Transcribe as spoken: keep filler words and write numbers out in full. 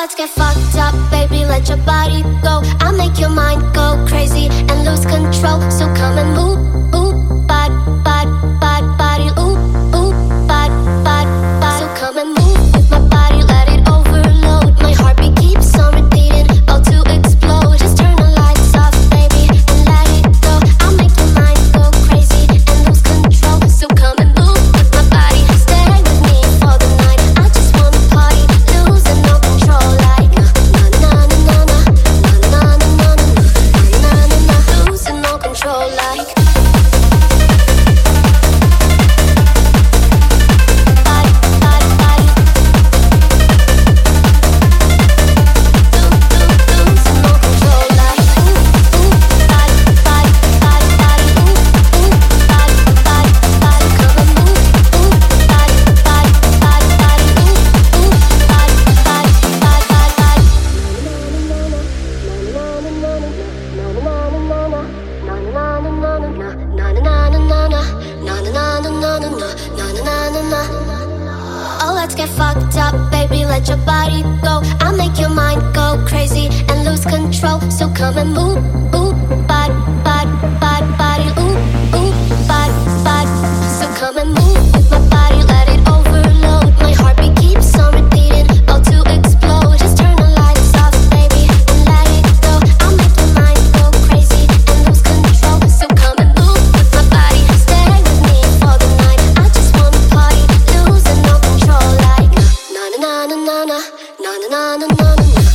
let's get fucked up, baby, let your body go. I'll make your mind go crazy and lose control. So come and move, move, body, body, body, body, ooh, ooh, body, body, body. So come and move with my body, let it overload. My heartbeat keeps on repeating, about to explode. Just turn the lights off, baby, and let it go. I'll make your mind go crazy and lose control. So come and move with my body, stay with me for the night. I just wanna party, losing no control, like na na na na na na na na na na na na, losing no control, like. Oh, let's get fucked up, baby, let your body go. I'll make your mind go crazy and lose control. So come and move, ooh, body, body, body, body, ooh, ooh, body, body. So come and move with my body, let it overload. My heartbeat keeps on repeating, about to explode. Just turn the lights off, baby, and let it go. I'll make your mind go crazy and lose control. So come and move with my body, stay with me for the night. I just wanna party, losing no control, like na na na na na na na na na na na.